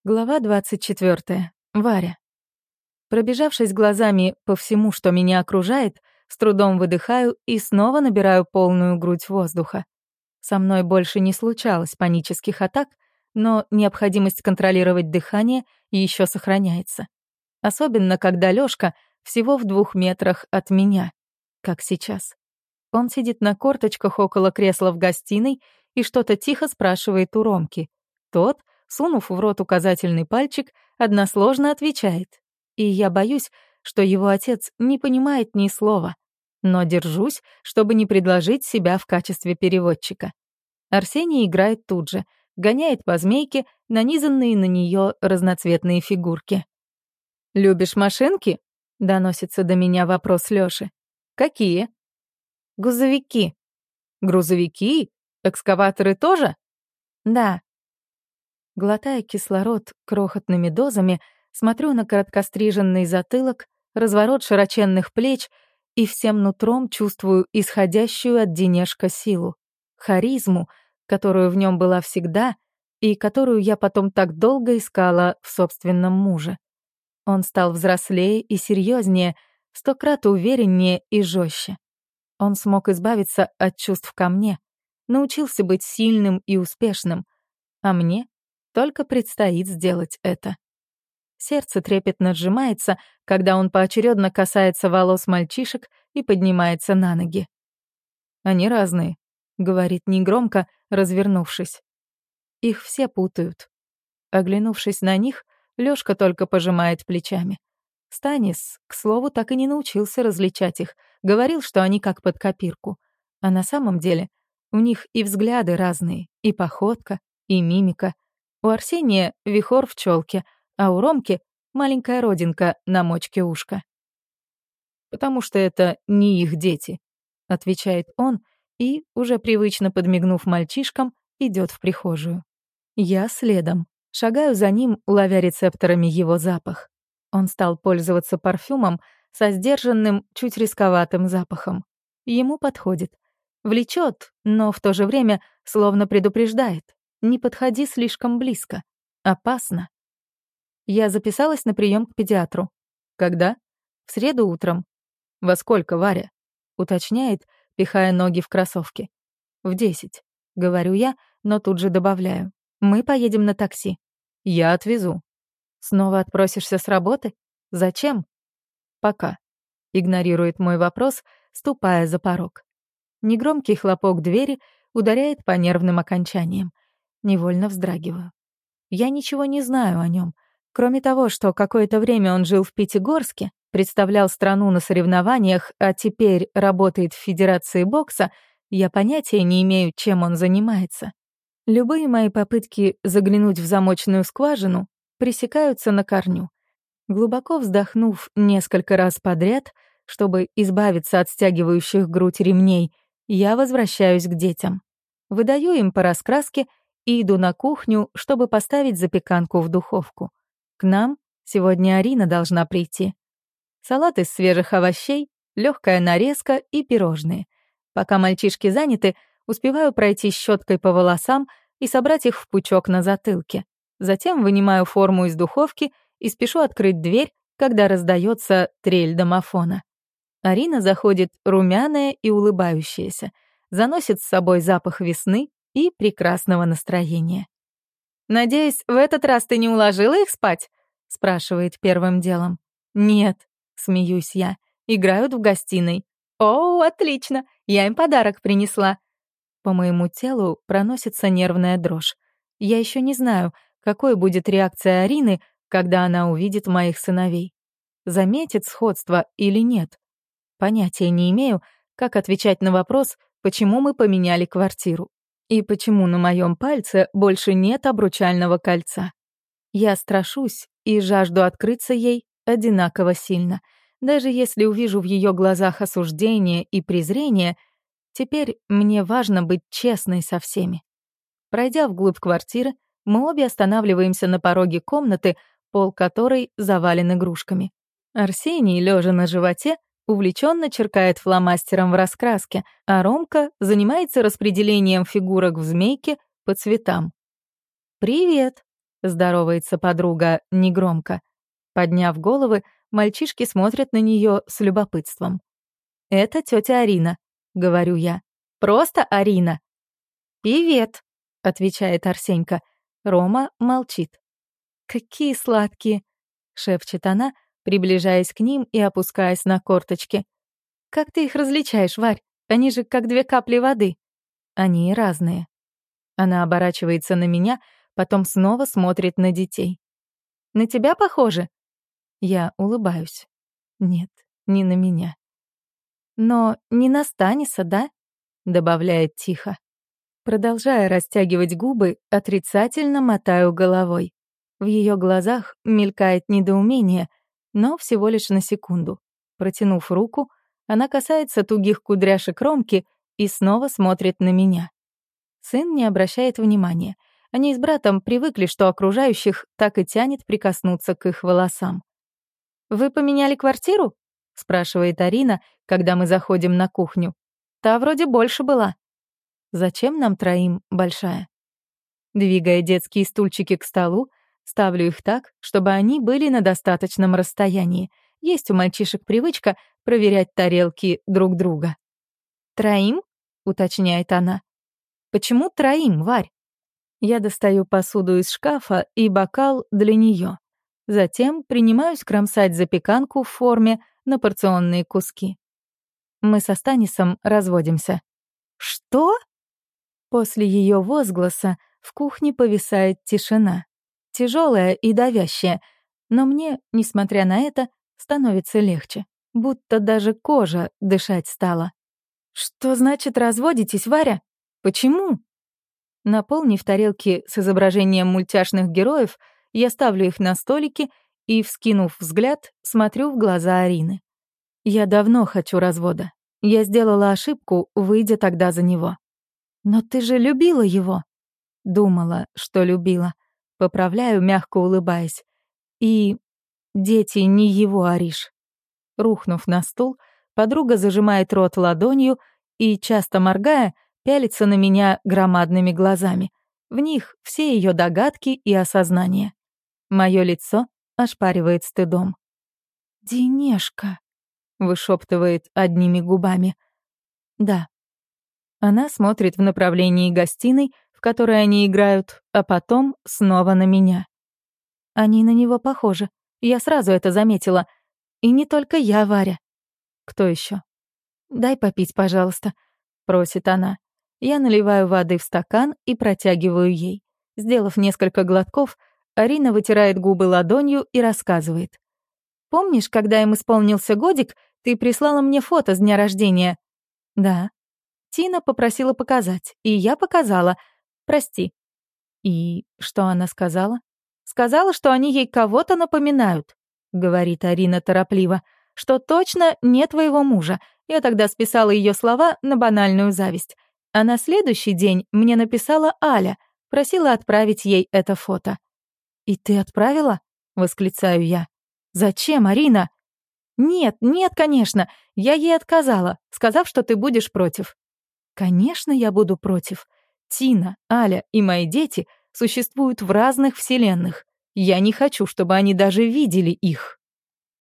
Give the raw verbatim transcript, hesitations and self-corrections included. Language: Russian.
Глава двадцать четвёртая. Варя. Пробежавшись глазами по всему, что меня окружает, с трудом выдыхаю и снова набираю полную грудь воздуха. Со мной больше не случалось панических атак, но необходимость контролировать дыхание еще сохраняется. Особенно, когда Лёшка всего в двух метрах от меня, как сейчас. Он сидит на корточках около кресла в гостиной и что-то тихо спрашивает у Ромки. Тот, сунув в рот указательный пальчик, односложно отвечает. И я боюсь, что его отец не понимает ни слова, но держусь, чтобы не предложить себя в качестве переводчика. Арсений играет тут же, гоняет по змейке нанизанные на нее разноцветные фигурки. «Любишь машинки?» — доносится до меня вопрос Лёши. «Какие?» «Грузовики». «Грузовики? Экскаваторы тоже?» «Да». Глотая кислород крохотными дозами, смотрю на короткостриженный затылок, разворот широченных плеч и всем нутром чувствую исходящую от Денежка силу, харизму, которую в нем была всегда и которую я потом так долго искала в собственном муже. Он стал взрослее и серьезнее, сто крат увереннее и жестче. Он смог избавиться от чувств ко мне, научился быть сильным и успешным, а мне только предстоит сделать это. Сердце трепетно сжимается, когда он поочередно касается волос мальчишек и поднимается на ноги. «Они разные», — говорит негромко, развернувшись. Их все путают. Оглянувшись на них, Лёшка только пожимает плечами. Станис, к слову, так и не научился различать их, говорил, что они как под копирку. А на самом деле у них и взгляды разные, и походка, и мимика. У Арсения вихор в челке, а у Ромки маленькая родинка на мочке ушка. «Потому что это не их дети», — отвечает он и, уже привычно подмигнув мальчишкам, идет в прихожую. Я следом, шагаю за ним, ловя рецепторами его запах. Он стал пользоваться парфюмом со сдержанным, чуть рисковатым запахом. Ему подходит. Влечет, но в то же время словно предупреждает. Не подходи слишком близко. Опасно. Я записалась на прием к педиатру. Когда? В среду утром. Во сколько, Варя? Уточняет, пихая ноги в кроссовки. В десять. Говорю я, но тут же добавляю. Мы поедем на такси. Я отвезу. Снова отпросишься с работы? Зачем? Пока. Игнорирует мой вопрос, ступая за порог. Негромкий хлопок двери ударяет по нервным окончаниям. Невольно вздрагиваю. Я ничего не знаю о нем, кроме того, что какое-то время он жил в Пятигорске, представлял страну на соревнованиях, а теперь работает в Федерации бокса, я понятия не имею, чем он занимается. Любые мои попытки заглянуть в замочную скважину пресекаются на корню. Глубоко вздохнув несколько раз подряд, чтобы избавиться от стягивающих грудь ремней, я возвращаюсь к детям. Выдаю им по раскраске и иду на кухню, чтобы поставить запеканку в духовку. К нам сегодня Арина должна прийти. Салат из свежих овощей, легкая нарезка и пирожные. Пока мальчишки заняты, успеваю пройти щеткой по волосам и собрать их в пучок на затылке. Затем вынимаю форму из духовки и спешу открыть дверь, когда раздается трель домофона. Арина заходит румяная и улыбающаяся, заносит с собой запах весны и прекрасного настроения. «Надеюсь, в этот раз ты не уложила их спать?» — спрашивает первым делом. «Нет», — смеюсь я, — «играют в гостиной». «О, отлично, я им подарок принесла». По моему телу проносится нервная дрожь. Я еще не знаю, какой будет реакция Арины, когда она увидит моих сыновей. Заметит сходство или нет? Понятия не имею, как отвечать на вопрос, почему мы поменяли квартиру. И почему на моем пальце больше нет обручального кольца. Я страшусь и жажду открыться ей одинаково сильно. Даже если увижу в ее глазах осуждение и презрение, теперь мне важно быть честной со всеми. Пройдя вглубь квартиры, мы обе останавливаемся на пороге комнаты, пол которой завален игрушками. Арсений, лежа на животе, увлеченно черкает фломастером в раскраске, а Ромка занимается распределением фигурок в змейке по цветам. «Привет!» — здоровается подруга негромко. Подняв головы, мальчишки смотрят на нее с любопытством. «Это тетя Арина», — говорю я. «Просто Арина». «Привет», — отвечает Арсенька. Рома молчит. «Какие сладкие», — шепчет она, приближаясь к ним и опускаясь на корточки. «Как ты их различаешь, Варь? Они же как две капли воды». «Они разные». Она оборачивается на меня, потом снова смотрит на детей. «На тебя похоже?» Я улыбаюсь. «Нет, не на меня». «Но не на Станиса, да?» — добавляет тихо. Продолжая растягивать губы, отрицательно мотаю головой. В ее глазах мелькает недоумение, но всего лишь на секунду. Протянув руку, она касается тугих кудряшек Ромки и снова смотрит на меня. Сын не обращает внимания. Они с братом привыкли, что окружающих так и тянет прикоснуться к их волосам. «Вы поменяли квартиру?» — спрашивает Арина, когда мы заходим на кухню. «Та вроде больше была». «Зачем нам троим большая?» Двигая детские стульчики к столу, ставлю их так, чтобы они были на достаточном расстоянии. Есть у мальчишек привычка проверять тарелки друг друга. «Троим?» — уточняет она. «Почему троим, Варь?» Я достаю посуду из шкафа и бокал для нее. Затем принимаюсь кромсать запеканку в форме на порционные куски. Мы со Станисом разводимся. «Что?» После ее возгласа в кухне повисает тишина. Тяжелая и давящая, но мне, несмотря на это, становится легче. Будто даже кожа дышать стала. «Что значит разводитесь, Варя? Почему?» Наполнив тарелки с изображением мультяшных героев, я ставлю их на столики и, вскинув взгляд, смотрю в глаза Арины. Я давно хочу развода. Я сделала ошибку, выйдя тогда за него. «Но ты же любила его!» Думала, что любила. Поправляю, мягко улыбаясь. И дети не его, Ариш. Рухнув на стул, подруга зажимает рот ладонью и, часто моргая, пялится на меня громадными глазами. В них все ее догадки и осознания. Мое лицо ошпаривает стыдом. «Денежка», — вышептывает одними губами. «Да». Она смотрит в направлении гостиной, в которой они играют, а потом снова на меня. Они на него похожи. Я сразу это заметила. И не только я, Варя. Кто еще? «Дай попить, пожалуйста», — просит она. Я наливаю воды в стакан и протягиваю ей. Сделав несколько глотков, Арина вытирает губы ладонью и рассказывает. «Помнишь, когда им исполнился годик, ты прислала мне фото с дня рождения?» «Да». Тина попросила показать, и я показала. Прости. И что она сказала? Сказала, что они ей кого-то напоминают, говорит Арина торопливо, что точно не твоего мужа. Я тогда списала ее слова на банальную зависть. А на следующий день мне написала Аля, просила отправить ей это фото. «И ты отправила?» — восклицаю я. «Зачем, Арина?» «Нет, нет, конечно, я ей отказала, сказав, что ты будешь против». «Конечно, я буду против. Тина, Аля и мои дети существуют в разных вселенных. Я не хочу, чтобы они даже видели их».